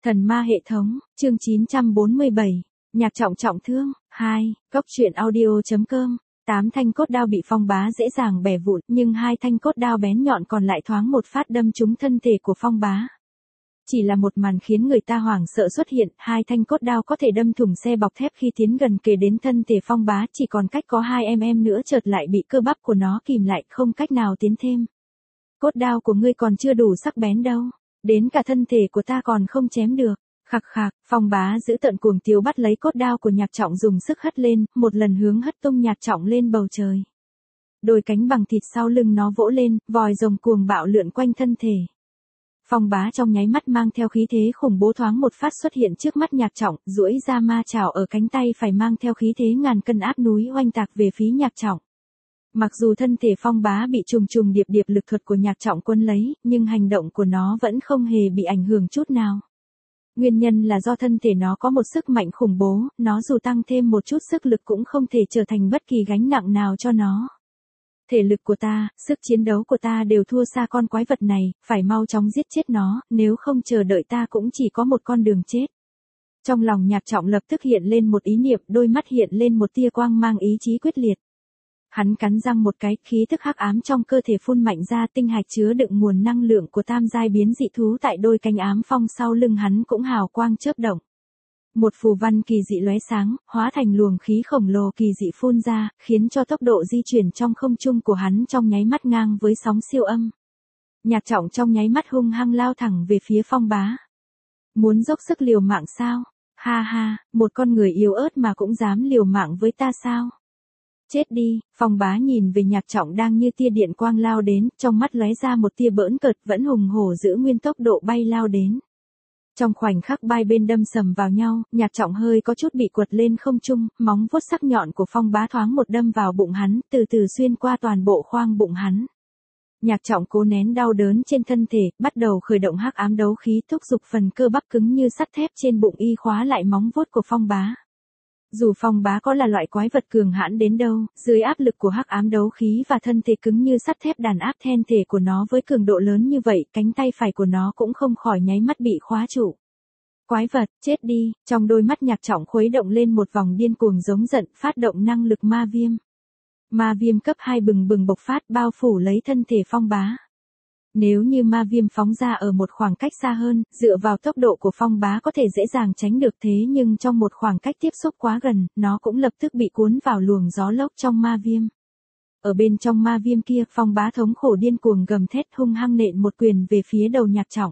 Thần ma hệ thống, chương 947, Nhạc Trọng trọng thương, 2, Cốc truyện audio.com. 8 thanh cốt đao bị Phong Bá dễ dàng bẻ vụn, nhưng 2 thanh cốt đao bén nhọn còn lại thoáng một phát đâm trúng thân thể của Phong Bá. Chỉ là một màn khiến người ta hoảng sợ xuất hiện, 2 thanh cốt đao có thể đâm thủng xe bọc thép khi tiến gần kề đến thân thể Phong Bá, chỉ còn cách có 2 mm nữa chợt lại bị cơ bắp của nó kìm lại, không cách nào tiến thêm. Cốt đao của ngươi còn chưa đủ sắc bén đâu, đến cả thân thể của ta còn không chém được. Khạc khạc, Phong Bá giữ tợn cuồng tiếu bắt lấy cốt đao của Nhạc Trọng dùng sức hất lên, một lần hướng hất tung Nhạc Trọng lên bầu trời. Đôi cánh bằng thịt sau lưng nó vỗ lên, vòi rồng cuồng bạo lượn quanh thân thể. Phong Bá trong nháy mắt mang theo khí thế khủng bố thoáng một phát xuất hiện trước mắt Nhạc Trọng, duỗi ra ma chảo ở cánh tay phải mang theo khí thế ngàn cân áp núi oanh tạc về phía Nhạc Trọng. Mặc dù thân thể Phong Bá bị trùng trùng điệp điệp lực thuật của Nhạc Trọng quân lấy, nhưng hành động của nó vẫn không hề bị ảnh hưởng chút nào. Nguyên nhân là do thân thể nó có một sức mạnh khủng bố, nó dù tăng thêm một chút sức lực cũng không thể trở thành bất kỳ gánh nặng nào cho nó. Thể lực của ta, sức chiến đấu của ta đều thua xa con quái vật này, phải mau chóng giết chết nó, nếu không chờ đợi ta cũng chỉ có một con đường chết. Trong lòng Nhạc Trọng lập tức hiện lên một ý niệm, đôi mắt hiện lên một tia quang mang ý chí quyết liệt. Hắn cắn răng một cái, khí thức hắc ám trong cơ thể phun mạnh ra, tinh hạch chứa đựng nguồn năng lượng của tam giai biến dị thú tại đôi cánh ám phong sau lưng hắn cũng hào quang chớp động. Một phù văn kỳ dị lóe sáng, hóa thành luồng khí khổng lồ kỳ dị phun ra, khiến cho tốc độ di chuyển trong không trung của hắn trong nháy mắt ngang với sóng siêu âm. Nhạc Trọng trong nháy mắt hung hăng lao thẳng về phía Phong Bá. Muốn dốc sức liều mạng sao? Ha ha, một con người yếu ớt mà cũng dám liều mạng với ta sao? Chết đi, Phong Bá nhìn về Nhạc Trọng đang như tia điện quang lao đến, trong mắt lóe ra một tia bỡn cợt, vẫn hùng hổ giữ nguyên tốc độ bay lao đến. Trong khoảnh khắc hai bên đâm sầm vào nhau, Nhạc Trọng hơi có chút bị quật lên không trung, móng vuốt sắc nhọn của Phong Bá thoáng một đâm vào bụng hắn, từ từ xuyên qua toàn bộ khoang bụng hắn. Nhạc Trọng cố nén đau đớn trên thân thể, bắt đầu khởi động hắc ám đấu khí, thúc giục phần cơ bắp cứng như sắt thép trên bụng y khóa lại móng vuốt của Phong Bá. Dù Phong Bá có là loại quái vật cường hãn đến đâu, dưới áp lực của hắc ám đấu khí và thân thể cứng như sắt thép đàn áp then thể của nó với cường độ lớn như vậy, cánh tay phải của nó cũng không khỏi nháy mắt bị khóa trụ. Quái vật, chết đi, trong đôi mắt Nhạc Trọng khuấy động lên một vòng điên cuồng giống giận, phát động năng lực ma viêm. Ma viêm cấp 2 bừng bừng bộc phát bao phủ lấy thân thể Phong Bá. Nếu như ma viêm phóng ra ở một khoảng cách xa hơn, dựa vào tốc độ của Phong Bá có thể dễ dàng tránh được, thế nhưng trong một khoảng cách tiếp xúc quá gần, nó cũng lập tức bị cuốn vào luồng gió lốc trong ma viêm. Ở bên trong ma viêm kia, Phong Bá thống khổ điên cuồng gầm thét hung hăng nện một quyền về phía đầu Nhạc Trọng.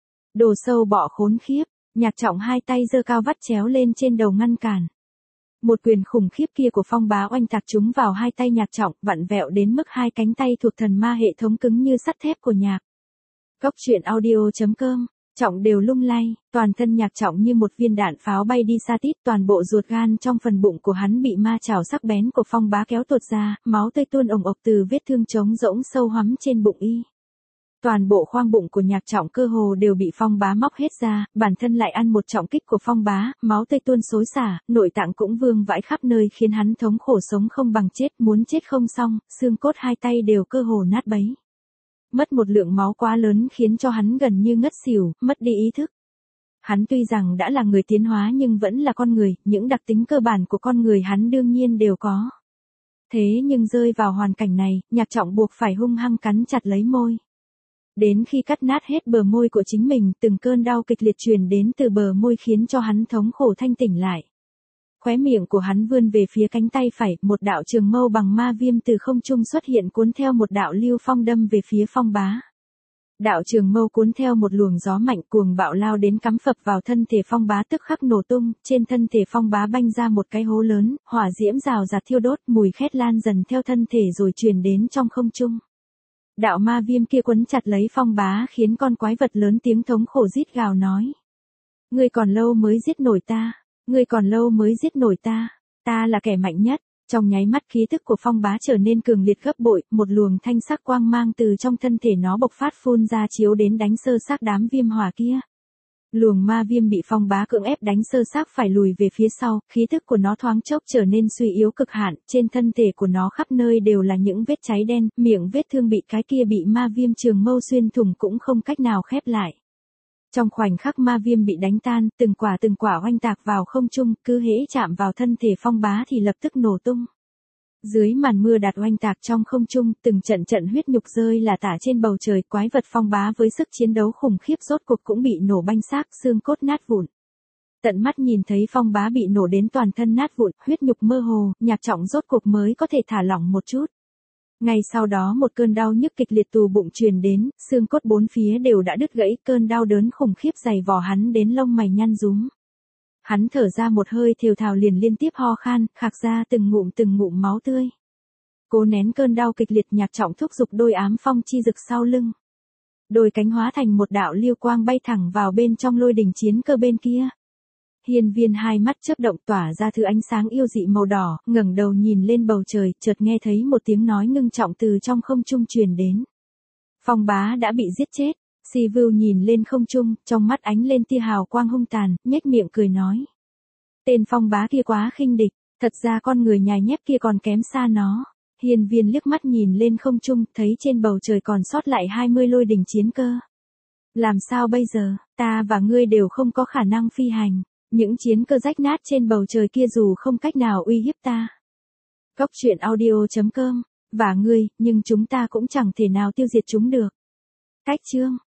Đồ sâu bọ khốn khiếp, Nhạc Trọng hai tay giơ cao vắt chéo lên trên đầu ngăn cản. Một quyền khủng khiếp kia của Phong Bá oanh tạc trúng vào hai tay Nhạc Trọng, vặn vẹo đến mức hai cánh tay thuộc thần ma hệ thống cứng như sắt thép của Nhạc. Cốc truyện audio.com. Trọng đều lung lay, toàn thân Nhạc Trọng như một viên đạn pháo bay đi xa tít, toàn bộ ruột gan trong phần bụng của hắn bị ma chảo sắc bén của Phong Bá kéo tuột ra, máu tươi tuôn ồng ộc từ vết thương trống rỗng sâu hoắm trên bụng y. Toàn bộ khoang bụng của Nhạc Trọng cơ hồ đều bị Phong Bá móc hết ra, bản thân lại ăn một trọng kích của Phong Bá, máu tươi tuôn xối xả, nội tạng cũng vương vãi khắp nơi khiến hắn thống khổ sống không bằng chết, muốn chết không xong, xương cốt hai tay đều cơ hồ nát bấy. Mất một lượng máu quá lớn khiến cho hắn gần như ngất xỉu, mất đi ý thức. Hắn tuy rằng đã là người tiến hóa nhưng vẫn là con người, những đặc tính cơ bản của con người hắn đương nhiên đều có. Thế nhưng rơi vào hoàn cảnh này, Nhạc Trọng buộc phải hung hăng cắn chặt lấy môi. Đến khi cắt nát hết bờ môi của chính mình, từng cơn đau kịch liệt truyền đến từ bờ môi khiến cho hắn thống khổ thanh tỉnh lại. Khóe miệng của hắn vươn về phía cánh tay phải, một đạo trường mâu bằng ma viêm từ không trung xuất hiện cuốn theo một đạo lưu phong đâm về phía Phong Bá. Đạo trường mâu cuốn theo một luồng gió mạnh cuồng bạo lao đến cắm phập vào thân thể Phong Bá tức khắc nổ tung, trên thân thể Phong Bá banh ra một cái hố lớn, hỏa diễm rào rạt thiêu đốt, mùi khét lan dần theo thân thể rồi truyền đến trong không trung. Đạo ma viêm kia quấn chặt lấy Phong Bá khiến con quái vật lớn tiếng thống khổ rít gào nói. Ngươi còn lâu mới giết nổi ta, ngươi còn lâu mới giết nổi ta, ta là kẻ mạnh nhất. Trong nháy mắt khí tức của Phong Bá trở nên cường liệt gấp bội, một luồng thanh sắc quang mang từ trong thân thể nó bộc phát phun ra chiếu đến đánh sơ xác đám viêm hỏa kia. Luồng ma viêm bị Phong Bá cưỡng ép đánh sơ xác phải lùi về phía sau, khí tức của nó thoáng chốc trở nên suy yếu cực hạn, trên thân thể của nó khắp nơi đều là những vết cháy đen, miệng vết thương bị cái kia bị ma viêm trường mâu xuyên thủng cũng không cách nào khép lại. Trong khoảnh khắc ma viêm bị đánh tan, từng quả oanh tạc vào không trung, cứ hễ chạm vào thân thể Phong Bá thì lập tức nổ tung. Dưới màn mưa đạt oanh tạc trong không trung, từng trận huyết nhục rơi là tả trên bầu trời, quái vật Phong Bá với sức chiến đấu khủng khiếp rốt cuộc cũng bị nổ banh xác, xương cốt nát vụn. Tận mắt nhìn thấy Phong Bá bị nổ đến toàn thân nát vụn, huyết nhục mơ hồ, Nhạc Trọng rốt cuộc mới có thể thả lỏng một chút. Ngay sau đó một cơn đau nhức kịch liệt từ bụng truyền đến, xương cốt bốn phía đều đã đứt gãy, cơn đau đớn khủng khiếp dày vò hắn đến lông mày nhăn rúm. Hắn thở ra một hơi thều thào liền liên tiếp ho khan, khạc ra từng ngụm máu tươi. Cố nén cơn đau kịch liệt, Nhạc Trọng thúc giục đôi ám phong chi dực sau lưng. Đôi cánh hóa thành một đạo lưu quang bay thẳng vào bên trong lôi đình chiến cơ bên kia. Hiên Viên hai mắt chớp động tỏa ra thứ ánh sáng yêu dị màu đỏ, ngẩng đầu nhìn lên bầu trời, chợt nghe thấy một tiếng nói ngưng trọng từ trong không trung truyền đến. Phong Bá đã bị giết chết. Si Vưu nhìn lên không trung, trong mắt ánh lên tia hào quang hung tàn, nhếch miệng cười nói. Tên Phong Bá kia quá khinh địch, thật ra con người nhài nhép kia còn kém xa nó. Hiên Viên liếc mắt nhìn lên không trung, thấy trên bầu trời còn sót lại 20 lôi đình chiến cơ. Làm sao bây giờ, ta và ngươi đều không có khả năng phi hành. Những chiến cơ rách nát trên bầu trời kia dù không cách nào uy hiếp ta. Cốc truyện audio.com, và ngươi, nhưng chúng ta cũng chẳng thể nào tiêu diệt chúng được. Cách chương